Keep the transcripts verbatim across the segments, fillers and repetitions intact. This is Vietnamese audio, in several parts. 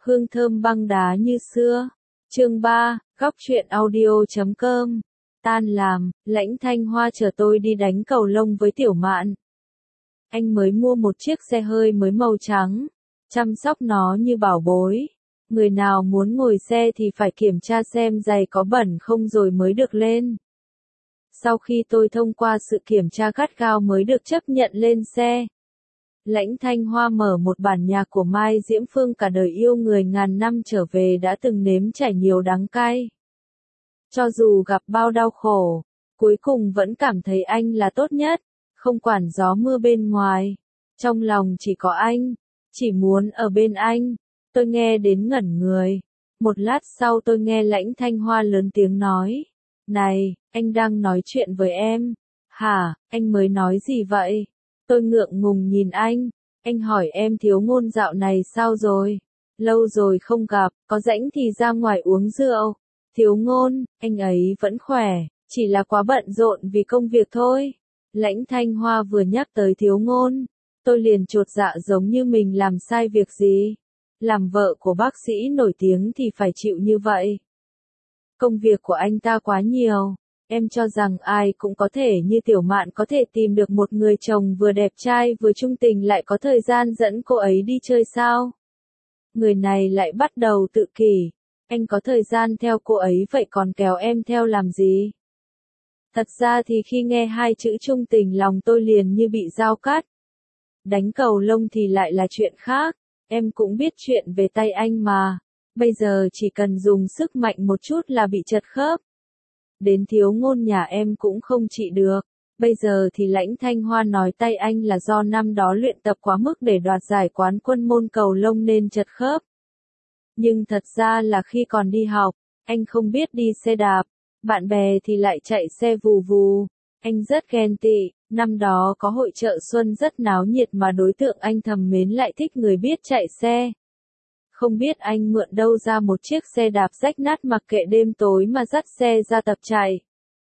hương thơm băng đá như xưa. Chương ba, góc truyện audio chấm com. Tan làm, Lãnh Thanh Hoa chờ tôi đi đánh cầu lông với Tiểu Mạn. Anh mới mua một chiếc xe hơi mới màu trắng, chăm sóc nó như bảo bối. Người nào muốn ngồi xe thì phải kiểm tra xem giày có bẩn không rồi mới được lên. Sau khi tôi thông qua sự kiểm tra gắt gao mới được chấp nhận lên xe. Lãnh Thanh Hoa mở một bản nhạc của Mai Diễm Phương cả đời yêu người ngàn năm trở về đã từng nếm trải nhiều đắng cay. Cho dù gặp bao đau khổ, cuối cùng vẫn cảm thấy anh là tốt nhất, không quản gió mưa bên ngoài. Trong lòng chỉ có anh, chỉ muốn ở bên anh. Tôi nghe đến ngẩn người. Một lát sau tôi nghe Lãnh Thanh Hoa lớn tiếng nói. Này, anh đang nói chuyện với em. Hả, anh mới nói gì vậy? Tôi ngượng ngùng nhìn anh. Anh hỏi em Thiếu Ngôn dạo này sao rồi? Lâu rồi không gặp, có rảnh thì ra ngoài uống rượu. Thiếu Ngôn, anh ấy vẫn khỏe, chỉ là quá bận rộn vì công việc thôi. Lãnh Thanh Hoa vừa nhắc tới Thiếu Ngôn, tôi liền chột dạ giống như mình làm sai việc gì. Làm vợ của bác sĩ nổi tiếng thì phải chịu như vậy. Công việc của anh ta quá nhiều, em cho rằng ai cũng có thể như Tiểu Mạn có thể tìm được một người chồng vừa đẹp trai vừa trung tình lại có thời gian dẫn cô ấy đi chơi sao? Người này lại bắt đầu tự kỷ, anh có thời gian theo cô ấy vậy còn kéo em theo làm gì? Thật ra thì khi nghe hai chữ trung tình lòng tôi liền như bị dao cắt. Đánh cầu lông thì lại là chuyện khác, em cũng biết chuyện về tay anh mà, bây giờ chỉ cần dùng sức mạnh một chút là bị chật khớp. Đến Thiếu Ngôn nhà em cũng không trị được, bây giờ thì Lãnh Thanh Hoa nói tay anh là do năm đó luyện tập quá mức để đoạt giải quán quân môn cầu lông nên chật khớp. Nhưng thật ra là khi còn đi học, anh không biết đi xe đạp, bạn bè thì lại chạy xe vù vù, anh rất ghen tị. Năm đó có hội chợ xuân rất náo nhiệt mà đối tượng anh thầm mến lại thích người biết chạy xe. Không biết anh mượn đâu ra một chiếc xe đạp rách nát mặc kệ đêm tối mà dắt xe ra tập chạy.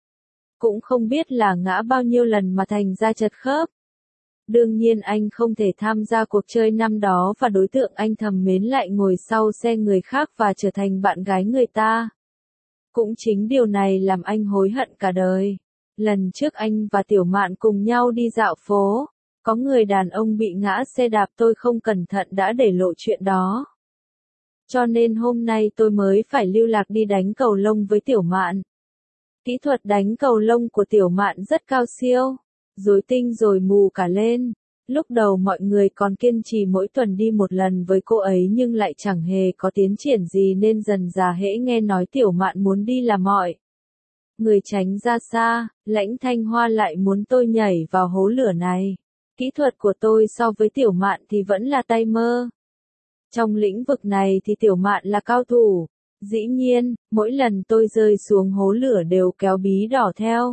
Cũng không biết là ngã bao nhiêu lần mà thành ra chật khớp. Đương nhiên anh không thể tham gia cuộc chơi năm đó và đối tượng anh thầm mến lại ngồi sau xe người khác và trở thành bạn gái người ta. Cũng chính điều này làm anh hối hận cả đời. Lần trước anh và Tiểu Mạn cùng nhau đi dạo phố, có người đàn ông bị ngã xe đạp tôi không cẩn thận đã để lộ chuyện đó. Cho nên hôm nay tôi mới phải lưu lạc đi đánh cầu lông với Tiểu Mạn. Kỹ thuật đánh cầu lông của Tiểu Mạn rất cao siêu, rối tinh rồi mù cả lên. Lúc đầu mọi người còn kiên trì mỗi tuần đi một lần với cô ấy nhưng lại chẳng hề có tiến triển gì nên dần dà hễ nghe nói Tiểu Mạn muốn đi là mọi người tránh ra xa. Lãnh Thanh Hoa lại muốn tôi nhảy vào hố lửa này. Kỹ thuật của tôi so với Tiểu Mạn thì vẫn là tay mơ. Trong lĩnh vực này thì Tiểu Mạn là cao thủ. Dĩ nhiên, mỗi lần tôi rơi xuống hố lửa đều kéo bí đỏ theo.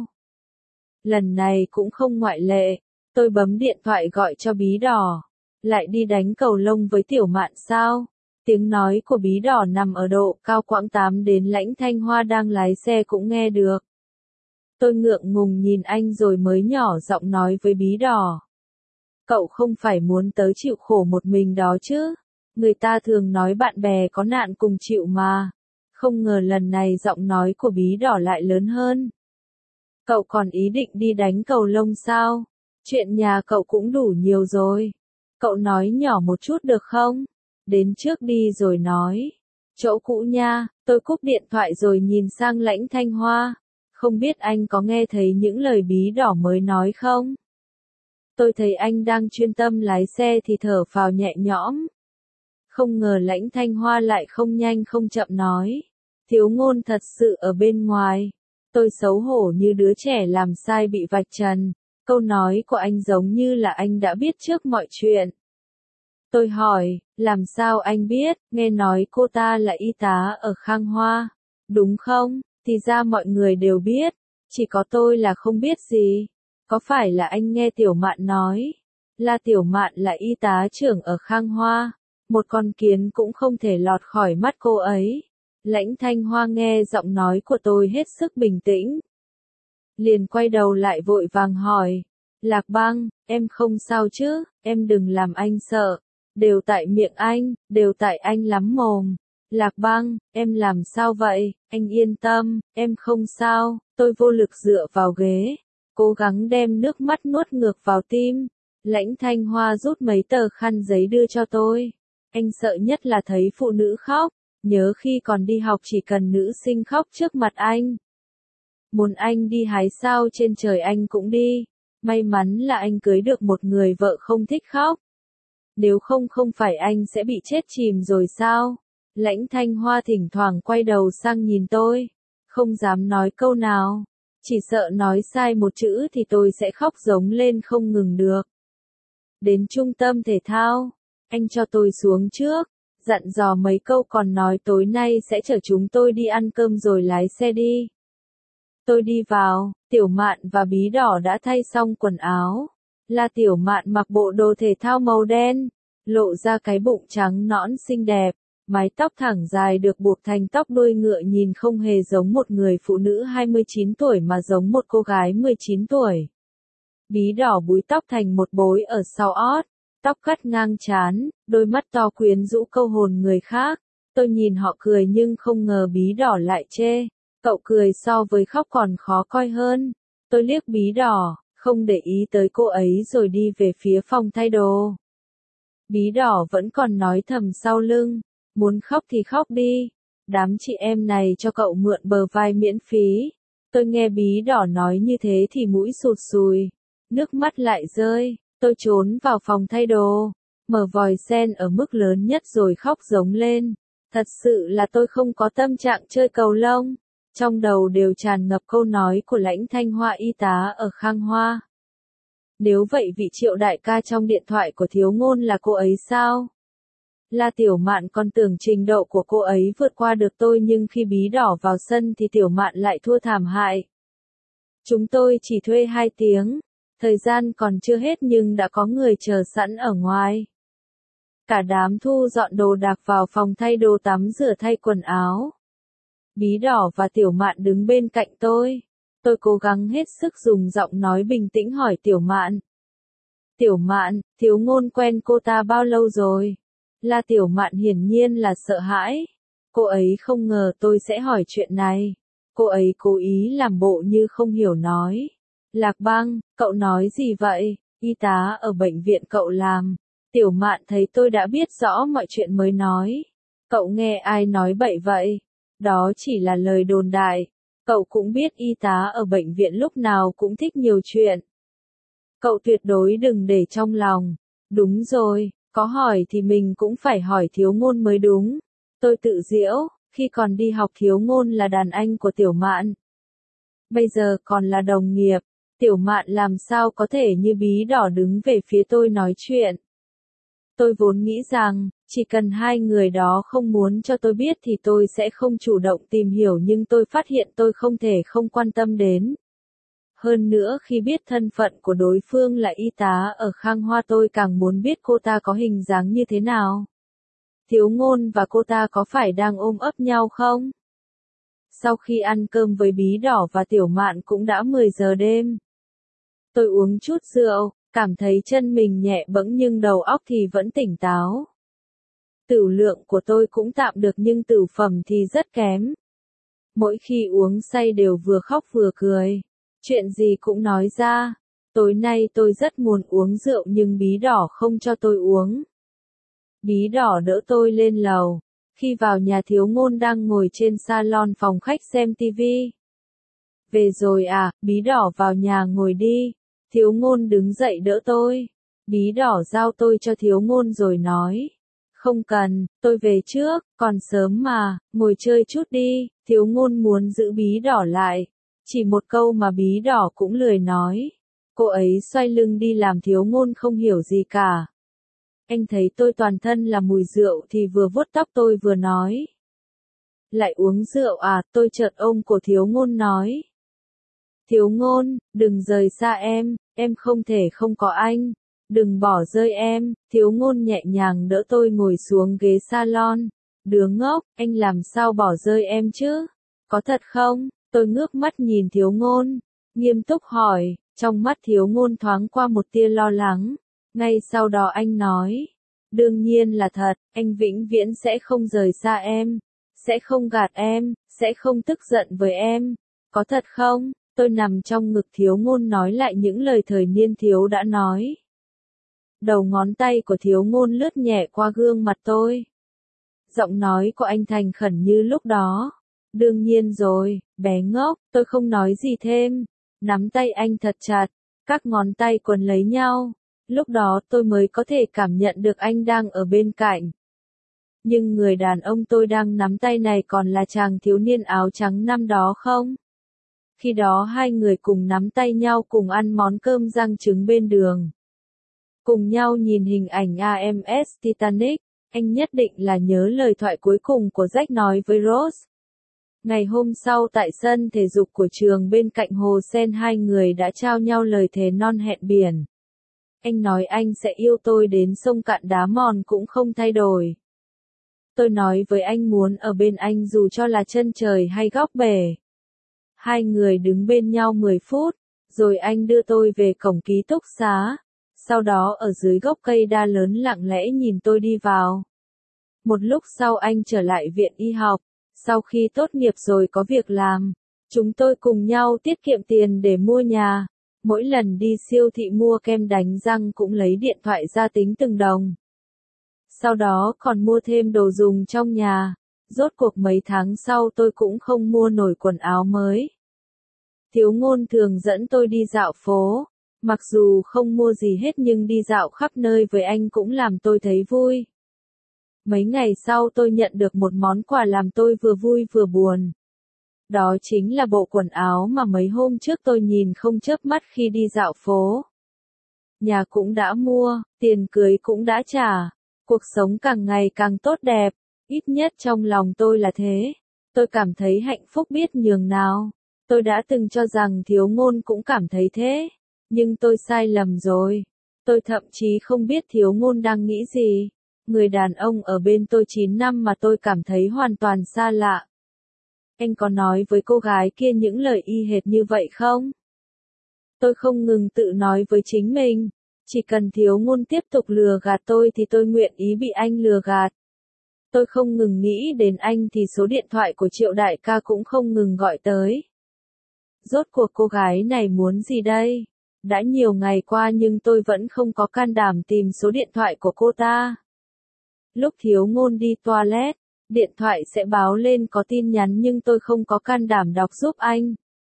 Lần này cũng không ngoại lệ. Tôi bấm điện thoại gọi cho bí đỏ. Lại đi đánh cầu lông với Tiểu Mạn sao? Tiếng nói của bí đỏ nằm ở độ cao quãng tám đến Lãnh Thanh Hoa đang lái xe cũng nghe được. Tôi ngượng ngùng nhìn anh rồi mới nhỏ giọng nói với bí đỏ. Cậu không phải muốn tớ chịu khổ một mình đó chứ? Người ta thường nói bạn bè có nạn cùng chịu mà. Không ngờ lần này giọng nói của bí đỏ lại lớn hơn. Cậu còn ý định đi đánh cầu lông sao? Chuyện nhà cậu cũng đủ nhiều rồi. Cậu nói nhỏ một chút được không? Đến trước đi rồi nói. Chỗ cũ nha, tôi cúp điện thoại rồi nhìn sang Lãnh Thanh Hoa. Không biết anh có nghe thấy những lời bí đỏ mới nói không? Tôi thấy anh đang chuyên tâm lái xe thì thở phào nhẹ nhõm. Không ngờ Lãnh Thanh Hoa lại không nhanh không chậm nói. Thiếu Ngôn thật sự ở bên ngoài. Tôi xấu hổ như đứa trẻ làm sai bị vạch trần. Câu nói của anh giống như là anh đã biết trước mọi chuyện. Tôi hỏi, làm sao anh biết, nghe nói cô ta là y tá ở Khang Hoa, đúng không? Thì ra mọi người đều biết, chỉ có tôi là không biết gì. Có phải là anh nghe Tiểu Mạn nói, là Tiểu Mạn là y tá trưởng ở Khang Hoa, một con kiến cũng không thể lọt khỏi mắt cô ấy. Lãnh Thanh Hoa nghe giọng nói của tôi hết sức bình tĩnh. Liền quay đầu lại vội vàng hỏi, Lạc Băng, em không sao chứ, em đừng làm anh sợ. Đều tại miệng anh, đều tại anh lắm mồm. Lạc Băng, em làm sao vậy? Anh yên tâm, em không sao. Tôi vô lực dựa vào ghế, cố gắng đem nước mắt nuốt ngược vào tim. Lãnh Thanh Hoa rút mấy tờ khăn giấy đưa cho tôi. Anh sợ nhất là thấy phụ nữ khóc, nhớ khi còn đi học chỉ cần nữ sinh khóc trước mặt anh. Muốn anh đi hái sao trên trời anh cũng đi. May mắn là anh cưới được một người vợ không thích khóc. Nếu không không phải anh sẽ bị chết chìm rồi sao? Lãnh Thanh Hoa thỉnh thoảng quay đầu sang nhìn tôi, không dám nói câu nào, chỉ sợ nói sai một chữ thì tôi sẽ khóc giống lên không ngừng được. Đến trung tâm thể thao, anh cho tôi xuống trước, dặn dò mấy câu còn nói tối nay sẽ chở chúng tôi đi ăn cơm rồi lái xe đi. Tôi đi vào, Tiểu Mạn và Bí Đỏ đã thay xong quần áo. Là Tiểu Mạn mặc bộ đồ thể thao màu đen, lộ ra cái bụng trắng nõn xinh đẹp, mái tóc thẳng dài được buộc thành tóc đuôi ngựa nhìn không hề giống một người phụ nữ hai mươi chín tuổi mà giống một cô gái mười chín tuổi. Bí Đỏ búi tóc thành một bối ở sau ót, tóc cắt ngang trán, đôi mắt to quyến rũ câu hồn người khác. Tôi nhìn họ cười nhưng không ngờ Bí Đỏ lại chê. Cậu cười so với khóc còn khó coi hơn. Tôi liếc Bí Đỏ, không để ý tới cô ấy rồi đi về phía phòng thay đồ. Bí Đỏ vẫn còn nói thầm sau lưng, muốn khóc thì khóc đi, đám chị em này cho cậu mượn bờ vai miễn phí. Tôi nghe Bí Đỏ nói như thế thì mũi sụt sùi, nước mắt lại rơi, tôi trốn vào phòng thay đồ, mở vòi sen ở mức lớn nhất rồi khóc giống lên. Thật sự là tôi không có tâm trạng chơi cầu lông. Trong đầu đều tràn ngập câu nói của Lãnh Thanh Hoa y tá ở Khang Hoa. Nếu vậy vị Triệu đại ca trong điện thoại của Thiếu Ngôn là cô ấy sao? La Tiểu Mạn còn tưởng trình độ của cô ấy vượt qua được tôi nhưng khi Bí Đỏ vào sân thì Tiểu Mạn lại thua thảm hại. Chúng tôi chỉ thuê hai tiếng, thời gian còn chưa hết nhưng đã có người chờ sẵn ở ngoài. Cả đám thu dọn đồ đạc vào phòng thay đồ tắm rửa thay quần áo. Bí Đỏ và Tiểu Mạn đứng bên cạnh tôi. Tôi cố gắng hết sức dùng giọng nói bình tĩnh hỏi Tiểu Mạn. Tiểu Mạn, Thiếu Ngôn quen cô ta bao lâu rồi? La Tiểu Mạn hiển nhiên là sợ hãi. Cô ấy không ngờ tôi sẽ hỏi chuyện này. Cô ấy cố ý làm bộ như không hiểu nói. Lạc Băng, cậu nói gì vậy? Y tá ở bệnh viện cậu làm. Tiểu Mạn thấy tôi đã biết rõ mọi chuyện mới nói. Cậu nghe ai nói bậy vậy? Đó chỉ là lời đồn đại. Cậu cũng biết y tá ở bệnh viện lúc nào cũng thích nhiều chuyện. Cậu tuyệt đối đừng để trong lòng. Đúng rồi, có hỏi thì mình cũng phải hỏi Thiếu Ngôn mới đúng. Tôi tự giễu, khi còn đi học Thiếu Ngôn là đàn anh của Tiểu Mạn. Bây giờ còn là đồng nghiệp, Tiểu Mạn làm sao có thể như Bí Đỏ đứng về phía tôi nói chuyện. Tôi vốn nghĩ rằng, chỉ cần hai người đó không muốn cho tôi biết thì tôi sẽ không chủ động tìm hiểu nhưng tôi phát hiện tôi không thể không quan tâm đến. Hơn nữa khi biết thân phận của đối phương là y tá ở Khang Hoa tôi càng muốn biết cô ta có hình dáng như thế nào. Thiếu Ngôn và cô ta có phải đang ôm ấp nhau không? Sau khi ăn cơm với Bí Đỏ và Tiểu Mạn cũng đã mười giờ đêm. Tôi uống chút rượu, cảm thấy chân mình nhẹ bẫng nhưng đầu óc thì vẫn tỉnh táo. Tửu lượng của tôi cũng tạm được nhưng tửu phẩm thì rất kém. Mỗi khi uống say đều vừa khóc vừa cười. Chuyện gì cũng nói ra. Tối nay tôi rất muốn uống rượu nhưng Bí Đỏ không cho tôi uống. Bí Đỏ đỡ tôi lên lầu. Khi vào nhà Thiếu Ngôn đang ngồi trên salon phòng khách xem tivi. Về rồi à, Bí Đỏ vào nhà ngồi đi. Thiếu Ngôn đứng dậy đỡ tôi. Bí Đỏ giao tôi cho Thiếu Ngôn rồi nói. Không cần, tôi về trước, còn sớm mà, ngồi chơi chút đi. Thiếu Ngôn muốn giữ Bí Đỏ lại. Chỉ một câu mà Bí Đỏ cũng lười nói. Cô ấy xoay lưng đi làm Thiếu Ngôn không hiểu gì cả. Anh thấy tôi toàn thân là mùi rượu thì vừa vuốt tóc tôi vừa nói. Lại uống rượu à, tôi chợt ôm cổ Thiếu Ngôn nói. Thiếu Ngôn, đừng rời xa em, em không thể không có anh. Đừng bỏ rơi em, Thiếu Ngôn nhẹ nhàng đỡ tôi ngồi xuống ghế salon. Đứa ngốc, anh làm sao bỏ rơi em chứ? Có thật không? Tôi ngước mắt nhìn Thiếu Ngôn, nghiêm túc hỏi, trong mắt Thiếu Ngôn thoáng qua một tia lo lắng. Ngay sau đó anh nói, Đương nhiên là thật, anh vĩnh viễn sẽ không rời xa em, sẽ không gạt em, sẽ không tức giận với em. Có thật không? Tôi nằm trong ngực Thiếu Ngôn nói lại những lời thời niên thiếu đã nói. Đầu ngón tay của Thiếu Ngôn lướt nhẹ qua gương mặt tôi. Giọng nói của anh thành khẩn như lúc đó. Đương nhiên rồi, bé ngốc, tôi không nói gì thêm. Nắm tay anh thật chặt, các ngón tay quấn lấy nhau. Lúc đó tôi mới có thể cảm nhận được anh đang ở bên cạnh. Nhưng người đàn ông tôi đang nắm tay này còn là chàng thiếu niên áo trắng năm đó không? Khi đó hai người cùng nắm tay nhau cùng ăn món cơm rang trứng bên đường. Cùng nhau nhìn hình ảnh a em ét Titanic, anh nhất định là nhớ lời thoại cuối cùng của Jack nói với Rose. Ngày hôm sau tại sân thể dục của trường bên cạnh hồ sen hai người đã trao nhau lời thề non hẹn biển. Anh nói anh sẽ yêu tôi đến sông cạn đá mòn cũng không thay đổi. Tôi nói với anh muốn ở bên anh dù cho là chân trời hay góc bể. Hai người đứng bên nhau mười phút, rồi anh đưa tôi về cổng ký túc xá. Sau đó ở dưới gốc cây đa lớn lặng lẽ nhìn tôi đi vào. Một lúc sau anh trở lại viện y học. Sau khi tốt nghiệp rồi có việc làm, chúng tôi cùng nhau tiết kiệm tiền để mua nhà. Mỗi lần đi siêu thị mua kem đánh răng cũng lấy điện thoại ra tính từng đồng. Sau đó còn mua thêm đồ dùng trong nhà. Rốt cuộc mấy tháng sau tôi cũng không mua nổi quần áo mới. Thiếu Ngôn thường dẫn tôi đi dạo phố. Mặc dù không mua gì hết nhưng đi dạo khắp nơi với anh cũng làm tôi thấy vui. Mấy ngày sau tôi nhận được một món quà làm tôi vừa vui vừa buồn. Đó chính là bộ quần áo mà mấy hôm trước tôi nhìn không chớp mắt khi đi dạo phố. Nhà cũng đã mua, tiền cưới cũng đã trả. Cuộc sống càng ngày càng tốt đẹp, ít nhất trong lòng tôi là thế. Tôi cảm thấy hạnh phúc biết nhường nào. Tôi đã từng cho rằng Thiếu Ngôn cũng cảm thấy thế. Nhưng tôi sai lầm rồi. Tôi thậm chí không biết Thiếu Ngôn đang nghĩ gì. Người đàn ông ở bên tôi chín năm mà tôi cảm thấy hoàn toàn xa lạ. Anh có nói với cô gái kia những lời y hệt như vậy không? Tôi không ngừng tự nói với chính mình. Chỉ cần Thiếu Ngôn tiếp tục lừa gạt tôi thì tôi nguyện ý bị anh lừa gạt. Tôi không ngừng nghĩ đến anh thì số điện thoại của Triệu đại ca cũng không ngừng gọi tới. Rốt cuộc cô gái này muốn gì đây? Đã nhiều ngày qua nhưng tôi vẫn không có can đảm tìm số điện thoại của cô ta. Lúc Thiếu Ngôn đi toilet, điện thoại sẽ báo lên có tin nhắn nhưng tôi không có can đảm đọc giúp anh.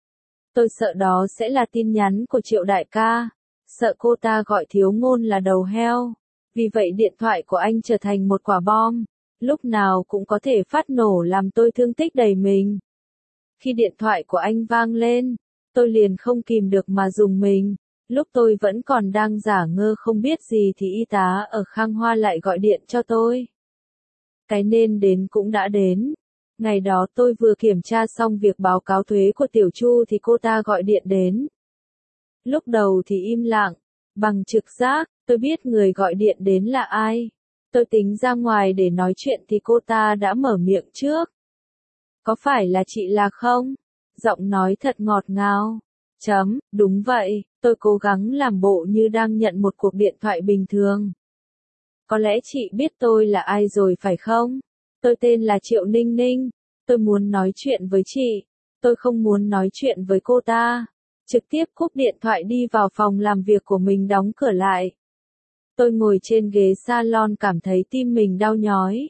Tôi sợ đó sẽ là tin nhắn của Triệu đại ca. Sợ cô ta gọi Thiếu Ngôn là đầu heo. Vì vậy điện thoại của anh trở thành một quả bom. Lúc nào cũng có thể phát nổ làm tôi thương tích đầy mình. Khi điện thoại của anh vang lên, tôi liền không kìm được mà rùng mình. Lúc tôi vẫn còn đang giả ngơ không biết gì thì y tá ở Khang Hoa lại gọi điện cho tôi. Cái nên đến cũng đã đến. Ngày đó tôi vừa kiểm tra xong việc báo cáo thuế của Tiểu Chu thì cô ta gọi điện đến. Lúc đầu thì im lặng, bằng trực giác, tôi biết người gọi điện đến là ai. Tôi tính ra ngoài để nói chuyện thì cô ta đã mở miệng trước. Có phải là chị Lạc không? Giọng nói thật ngọt ngào. Chấm, đúng vậy, tôi cố gắng làm bộ như đang nhận một cuộc điện thoại bình thường. Có lẽ chị biết tôi là ai rồi phải không? Tôi tên là Triệu Ninh Ninh. Tôi muốn nói chuyện với chị. Tôi không muốn nói chuyện với cô ta. Trực tiếp cúp điện thoại đi vào phòng làm việc của mình đóng cửa lại. Tôi ngồi trên ghế salon cảm thấy tim mình đau nhói.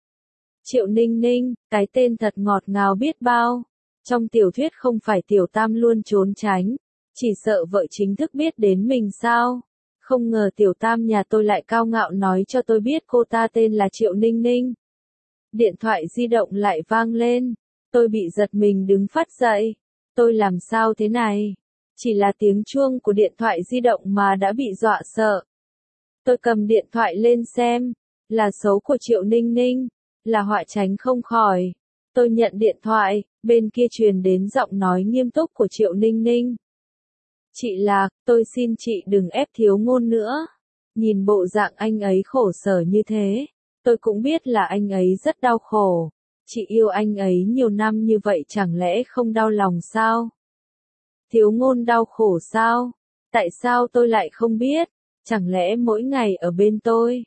Triệu Ninh Ninh, cái tên thật ngọt ngào biết bao. Trong tiểu thuyết không phải Tiểu Tam luôn trốn tránh, chỉ sợ vợ chính thức biết đến mình sao? Không ngờ Tiểu Tam nhà tôi lại cao ngạo nói cho tôi biết cô ta tên là Triệu Ninh Ninh. Điện thoại di động lại vang lên. Tôi bị giật mình đứng phát dậy. Tôi làm sao thế này? Chỉ là tiếng chuông của điện thoại di động mà đã bị dọa sợ. Tôi cầm điện thoại lên xem. Là số của Triệu Ninh Ninh. Là họa tránh không khỏi. Tôi nhận điện thoại, bên kia truyền đến giọng nói nghiêm túc của Triệu Ninh Ninh. Chị Lạc, tôi xin chị đừng ép Thiếu Ngôn nữa. Nhìn bộ dạng anh ấy khổ sở như thế, tôi cũng biết là anh ấy rất đau khổ. Chị yêu anh ấy nhiều năm như vậy chẳng lẽ không đau lòng sao? Thiếu Ngôn đau khổ sao? Tại sao tôi lại không biết? Chẳng lẽ mỗi ngày ở bên tôi,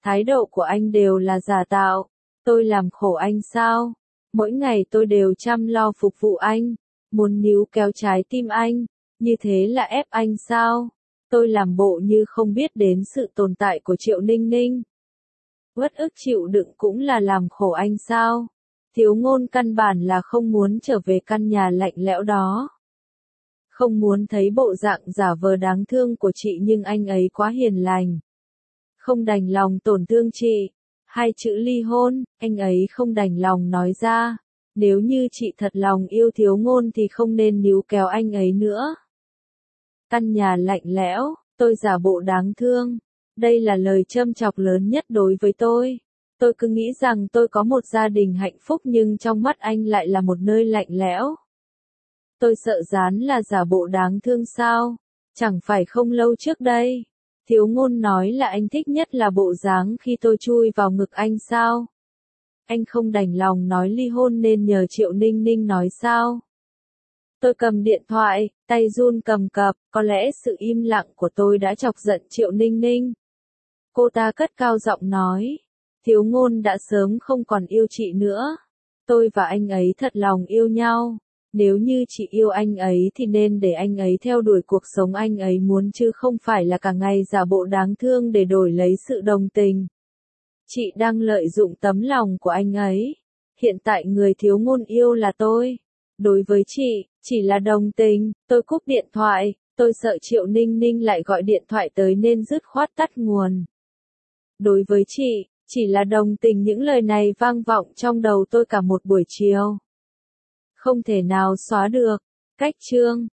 Thái độ của anh đều là giả tạo. Tôi làm khổ anh sao? Mỗi ngày tôi đều chăm lo phục vụ anh, muốn níu kéo trái tim anh, như thế là ép anh sao? Tôi làm bộ như không biết đến sự tồn tại của Triệu Ninh Ninh. Uất ức chịu đựng cũng là làm khổ anh sao? Thiếu Ngôn căn bản là không muốn trở về căn nhà lạnh lẽo đó. Không muốn thấy bộ dạng giả vờ đáng thương của chị, nhưng anh ấy quá hiền lành. Không đành lòng tổn thương chị. Hai chữ ly hôn, anh ấy không đành lòng nói ra. Nếu như chị thật lòng yêu Thiếu Ngôn thì không nên níu kéo anh ấy nữa. Căn nhà lạnh lẽo, tôi giả bộ đáng thương. Đây là lời châm chọc lớn nhất đối với tôi. Tôi cứ nghĩ rằng tôi có một gia đình hạnh phúc, nhưng trong mắt anh lại là một nơi lạnh lẽo. Tôi sợ Gián là giả bộ đáng thương sao? Chẳng phải không lâu trước đây, Thiếu Ngôn nói là anh thích nhất là bộ dáng khi tôi chui vào ngực anh sao? Anh không đành lòng nói ly hôn nên nhờ Triệu Ninh Ninh nói sao? Tôi cầm điện thoại, tay run cầm cập, có lẽ sự im lặng của tôi đã chọc giận Triệu Ninh Ninh. Cô ta cất cao giọng nói, Thiếu Ngôn đã sớm không còn yêu chị nữa. Tôi và anh ấy thật lòng yêu nhau. Nếu như chị yêu anh ấy thì nên để anh ấy theo đuổi cuộc sống anh ấy muốn, chứ không phải là cả ngày giả bộ đáng thương để đổi lấy sự đồng tình. Chị đang lợi dụng tấm lòng của anh ấy. Hiện tại người Thiếu Ngôn yêu là tôi. Đối với chị, chỉ là đồng tình. Tôi cúp điện thoại. Tôi sợ Triệu Ninh Ninh lại gọi điện thoại tới nên dứt khoát tắt nguồn. Đối với chị, chỉ là đồng tình. Những lời này vang vọng trong đầu tôi cả một buổi chiều. Không thể nào xóa được. Cách chương